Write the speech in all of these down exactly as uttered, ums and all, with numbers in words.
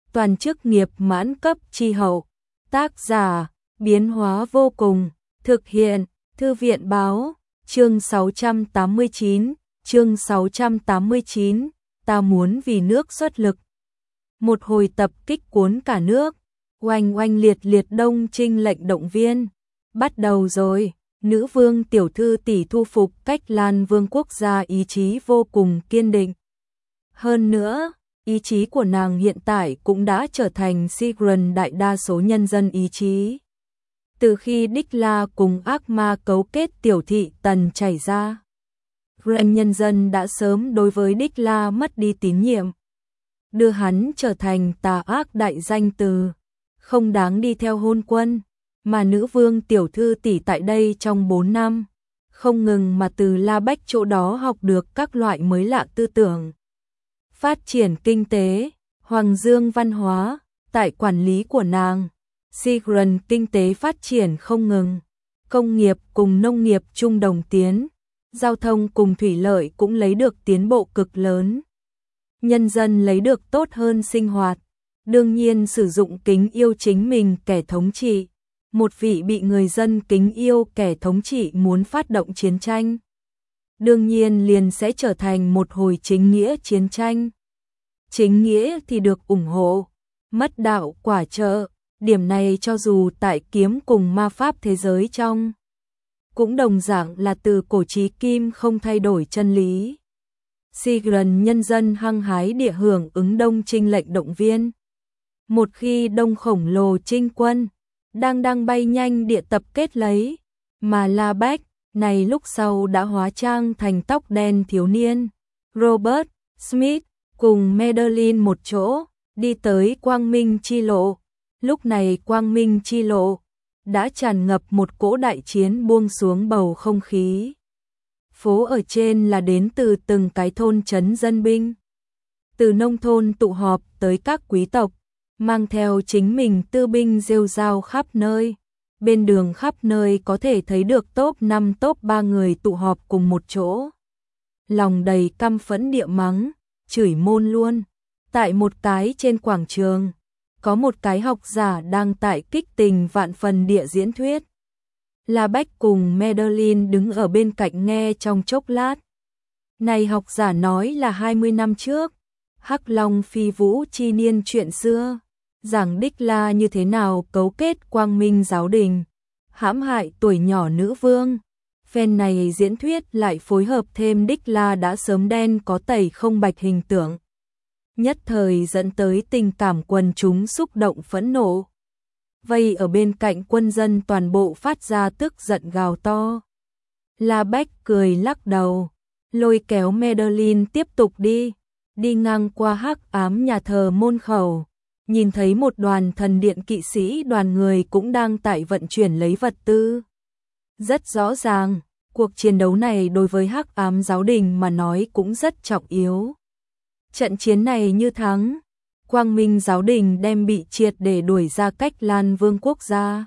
toàn chức nghiệp mãn cấp chi hậu. Tác giả, biến hóa vô cùng, thực hiện, Thư viện báo, chương sáu trăm tám mươi chín, chương sáu trăm tám mươi chín, ta muốn vì nước xuất lực. Một hồi tập kích cuốn cả nước, oanh oanh liệt liệt đông trinh lệnh động viên. Bắt đầu rồi, nữ vương tiểu thư tỷ thu phục Cách Lan vương quốc gia ý chí vô cùng kiên định. Hơn nữa, ý chí của nàng hiện tại cũng đã trở thành Sigrun đại đa số nhân dân ý chí. Từ khi Đích La cùng ác ma cấu kết tiểu thị tần chảy ra, Ren nhân dân đã sớm đối với Đích La mất đi tín nhiệm, đưa hắn trở thành tà ác đại danh từ, không đáng đi theo hôn quân, mà nữ vương tiểu thư tỷ tại đây trong bốn năm, không ngừng mà từ La Bách chỗ đó học được các loại mới lạ tư tưởng. Phát triển kinh tế, hoàng dương văn hóa, tại quản lý của nàng, Sigrun kinh tế phát triển không ngừng, công nghiệp cùng nông nghiệp chung đồng tiến, giao thông cùng thủy lợi cũng lấy được tiến bộ cực lớn. Nhân dân lấy được tốt hơn sinh hoạt, đương nhiên sử dụng kính yêu chính mình kẻ thống trị, một vị bị người dân kính yêu kẻ thống trị muốn phát động chiến tranh, đương nhiên liền sẽ trở thành một hồi chính nghĩa chiến tranh. Chính nghĩa thì được ủng hộ, mất đạo quả trợ, điểm này cho dù tại kiếm cùng ma pháp thế giới trong, cũng đồng dạng là từ cổ chí kim không thay đổi chân lý. Sigrun nhân dân hăng hái địa hưởng ứng đông trinh lệnh động viên. Một khi đông khổng lồ trinh quân, đang đang bay nhanh địa tập kết lấy, mà La Bách này lúc sau đã hóa trang thành tóc đen thiếu niên, Robert Smith cùng Madeline một chỗ, đi tới Quang Minh chi lộ. Lúc này Quang Minh chi lộ đã tràn ngập một cỗ đại chiến buông xuống bầu không khí. Phố ở trên là đến từ từng cái thôn trấn dân binh, từ nông thôn tụ họp tới các quý tộc, mang theo chính mình tư binh rêu rao khắp nơi. Bên đường khắp nơi có thể thấy được top năm top ba người tụ họp cùng một chỗ. Lòng đầy căm phẫn địa mắng, chửi môn luôn. Tại một cái trên quảng trường, có một cái học giả đang tại kích tình vạn phần địa diễn thuyết. La Bách cùng Madeline đứng ở bên cạnh nghe trong chốc lát. Này học giả nói là hai mươi năm trước, Hắc Long phi vũ chi niên chuyện xưa, giảng Đích La như thế nào cấu kết Quang Minh giáo đình, hãm hại tuổi nhỏ nữ vương. Phen này diễn thuyết lại phối hợp thêm Đích La đã sớm đen có tẩy không bạch hình tượng, nhất thời dẫn tới tình cảm quần chúng xúc động phẫn nộ. Vây ở bên cạnh quân dân toàn bộ phát ra tức giận gào to. La Bách cười lắc đầu, lôi kéo Madeline tiếp tục đi, đi ngang qua hắc ám nhà thờ môn khẩu, nhìn thấy một đoàn thần điện kỵ sĩ đoàn người cũng đang tại vận chuyển lấy vật tư. Rất rõ ràng, cuộc chiến đấu này đối với hắc ám giáo đình mà nói cũng rất trọng yếu. Trận chiến này như thắng, Quang Minh giáo đình đem bị triệt để đuổi ra Cách Lan vương quốc gia.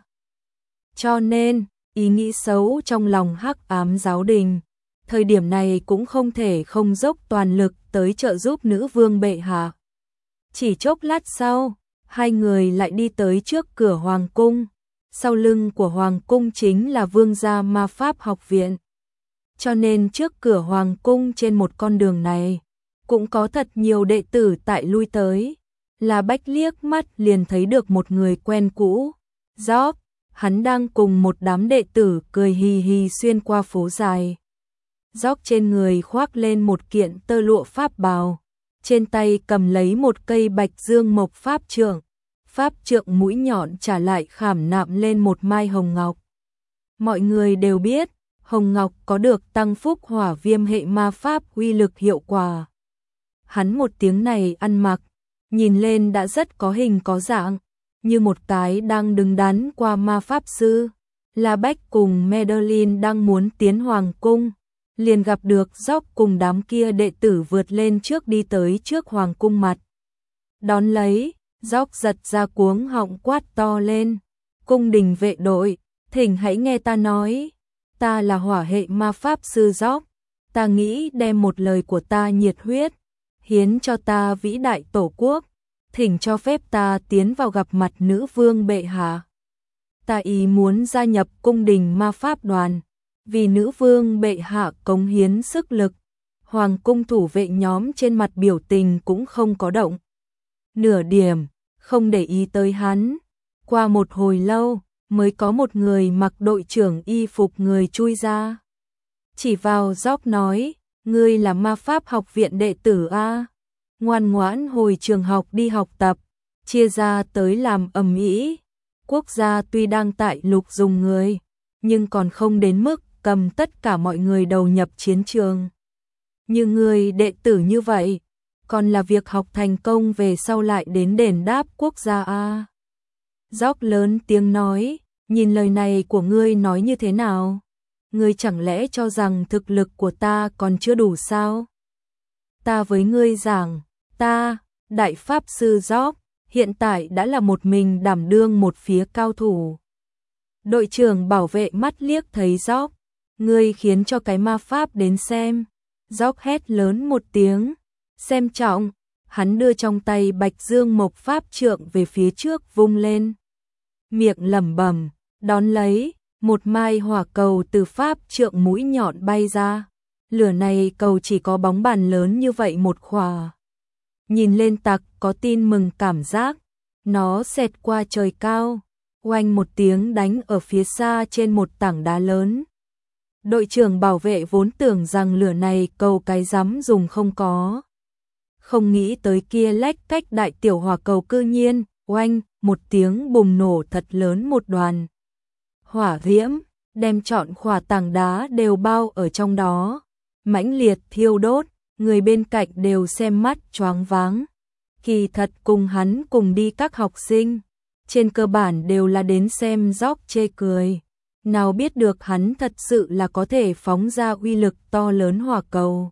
Cho nên, ý nghĩ xấu trong lòng hắc ám giáo đình, thời điểm này cũng không thể không dốc toàn lực tới trợ giúp nữ vương bệ hạ. Chỉ chốc lát sau, hai người lại đi tới trước cửa hoàng cung. Sau lưng của hoàng cung chính là vương gia ma pháp học viện. Cho nên trước cửa hoàng cung trên một con đường này, cũng có thật nhiều đệ tử tại lui tới. La Bách liếc mắt liền thấy được một người quen cũ, Job, hắn đang cùng một đám đệ tử cười hì hì xuyên qua phố dài. Job trên người khoác lên một kiện tơ lụa pháp bào, trên tay cầm lấy một cây bạch dương mộc pháp trượng, pháp trượng mũi nhọn trả lại khảm nạm lên một mai hồng ngọc. Mọi người đều biết, hồng ngọc có được tăng phúc hỏa viêm hệ ma pháp uy lực hiệu quả. Hắn một tiếng này ăn mặc, nhìn lên đã rất có hình có dạng, như một cái đang đứng đắn qua ma pháp sư. La Bách cùng Madeline đang muốn tiến hoàng cung, liền gặp được Job cùng đám kia đệ tử vượt lên trước đi tới trước hoàng cung mặt. Đón lấy, Job giật ra cuống họng quát to lên, cung đình vệ đội, thỉnh hãy nghe ta nói, ta là hỏa hệ ma pháp sư Job, ta nghĩ đem một lời của ta nhiệt huyết, hiến cho ta vĩ đại tổ quốc, thỉnh cho phép ta tiến vào gặp mặt nữ vương bệ hạ. Ta ý muốn gia nhập cung đình ma pháp đoàn, vì nữ vương bệ hạ cống hiến sức lực. Hoàng cung thủ vệ nhóm trên mặt biểu tình cũng không có động nửa điểm, không để ý tới hắn. Qua một hồi lâu, mới có một người mặc đội trưởng y phục người chui ra. Chỉ vào Gióc nói, ngươi là ma pháp học viện đệ tử a, ngoan ngoãn hồi trường học đi học tập, chia ra tới làm ầm ĩ. Quốc gia tuy đang tại lục dùng người, nhưng còn không đến mức cầm tất cả mọi người đầu nhập chiến trường. Như người đệ tử như vậy, còn là việc học thành công về sau lại đến đền đáp quốc gia a. Gióc lớn tiếng nói, nhìn lời này của ngươi nói như thế nào? Ngươi chẳng lẽ cho rằng thực lực của ta còn chưa đủ sao? Ta với ngươi giảng, ta, đại pháp sư Gióc, hiện tại đã là một mình đảm đương một phía cao thủ. Đội trưởng bảo vệ mắt liếc thấy Gióc, ngươi khiến cho cái ma pháp đến xem. Gióc hét lớn một tiếng, xem trọng, hắn đưa trong tay Bạch Dương Mộc pháp trượng về phía trước vung lên. Miệng lẩm bẩm, đón lấy, một mai hỏa cầu từ pháp trượng mũi nhọn bay ra. Lửa này cầu chỉ có bóng bàn lớn như vậy một khỏa. Nhìn lên tặc có tin mừng cảm giác, nó xẹt qua trời cao, oanh một tiếng đánh ở phía xa trên một tảng đá lớn. Đội trưởng bảo vệ vốn tưởng rằng lửa này cầu cái rắm dùng không có. Không nghĩ tới kia lách cách đại tiểu hỏa cầu cư nhiên, oanh, một tiếng bùng nổ thật lớn một đoàn. Hỏa diễm, đem trọn khỏa tảng đá đều bao ở trong đó. Mãnh liệt thiêu đốt, người bên cạnh đều xem mắt choáng váng. Kỳ thật cùng hắn cùng đi các học sinh, trên cơ bản đều là đến xem Gióc chê cười. Nào biết được hắn thật sự là có thể phóng ra uy lực to lớn hỏa cầu.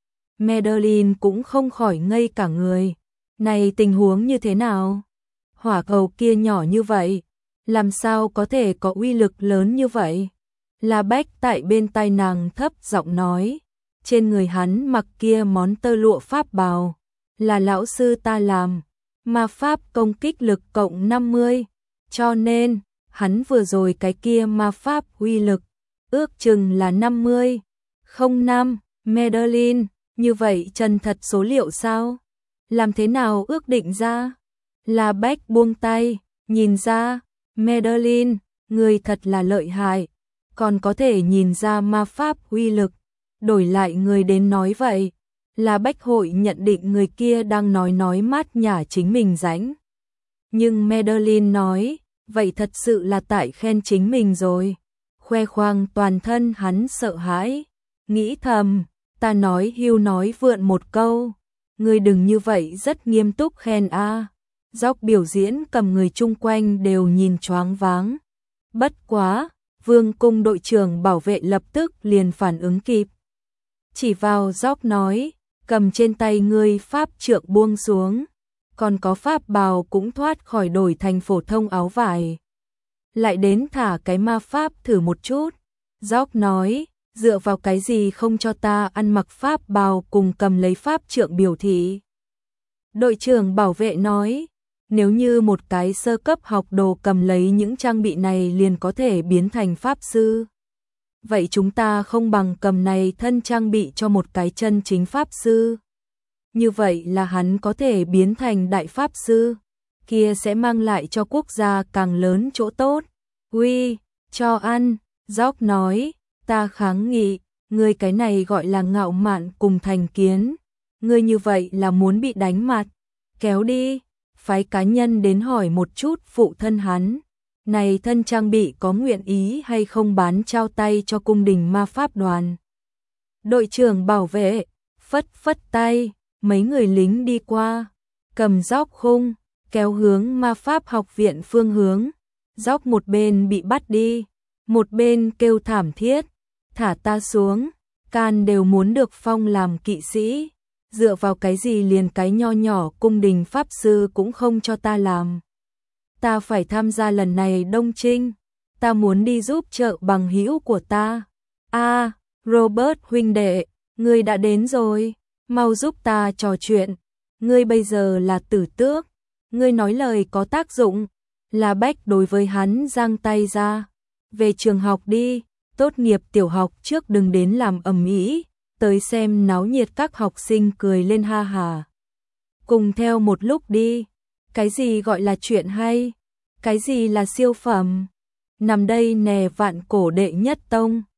Madeline cũng không khỏi ngây cả người. Này tình huống như thế nào? Hỏa cầu kia nhỏ như vậy, làm sao có thể có uy lực lớn như vậy? La Bách tại bên tai nàng thấp giọng nói, trên người hắn mặc kia món tơ lụa pháp bào, là lão sư ta làm, ma pháp công kích lực cộng năm mươi, cho nên hắn vừa rồi cái kia ma pháp uy lực ước chừng là năm mươi. Không năm, Madeline, như vậy chân thật số liệu sao? Làm thế nào ước định ra? La Bách buông tay, nhìn ra, Madeline, người thật là lợi hại, còn có thể nhìn ra ma pháp uy lực. Đổi lại người đến nói vậy, La Bách hội nhận định người kia đang nói nói mát nhả chính mình rãnh. Nhưng Madeline nói, vậy thật sự là tại khen chính mình rồi. Khoe khoang toàn thân hắn sợ hãi, nghĩ thầm, ta nói hưu nói vượn một câu, ngươi đừng như vậy rất nghiêm túc khen a. Gióc biểu diễn cầm người chung quanh đều nhìn choáng váng. Bất quá, Vương cung đội trưởng bảo vệ lập tức liền phản ứng kịp. Chỉ vào Gióc nói, cầm trên tay ngươi pháp trượng buông xuống, còn có pháp bào cũng thoát khỏi đổi thành phổ thông áo vải. Lại đến thả cái ma pháp thử một chút. Gióc nói, dựa vào cái gì không cho ta ăn mặc pháp bào cùng cầm lấy pháp trượng biểu thị. Đội trưởng bảo vệ nói, nếu như một cái sơ cấp học đồ cầm lấy những trang bị này liền có thể biến thành pháp sư. Vậy chúng ta không bằng cầm này thân trang bị cho một cái chân chính pháp sư. Như vậy là hắn có thể biến thành đại pháp sư, kia sẽ mang lại cho quốc gia càng lớn chỗ tốt. Uy, cho ăn, Gióc nói, ta kháng nghị, ngươi cái này gọi là ngạo mạn cùng thành kiến. Ngươi như vậy là muốn bị đánh mặt, kéo đi, phái cá nhân đến hỏi một chút phụ thân hắn. Này thân trang bị có nguyện ý hay không bán trao tay cho cung đình ma pháp đoàn. Đội trưởng bảo vệ, phất phất tay, mấy người lính đi qua, cầm Gióc khung, kéo hướng ma pháp học viện phương hướng. Gióc một bên bị bắt đi, một bên kêu thảm thiết, thả ta xuống, can đều muốn được phong làm kỵ sĩ. Dựa vào cái gì liền cái nho nhỏ cung đình pháp sư cũng không cho ta làm. Ta phải tham gia lần này đông trinh, ta muốn đi giúp trợ bằng hữu của ta. A, Robert huynh đệ, ngươi đã đến rồi, mau giúp ta trò chuyện, ngươi bây giờ là tử tước, Ngươi nói lời có tác dụng, La Bách đối với hắn giang tay ra. Về trường học đi, tốt nghiệp tiểu học trước đừng đến làm ầm ĩ, tới xem náo nhiệt các học sinh cười lên ha hà. Cùng theo một lúc đi, cái gì gọi là chuyện hay, cái gì là siêu phẩm, nằm đây nè vạn cổ đệ nhất tông.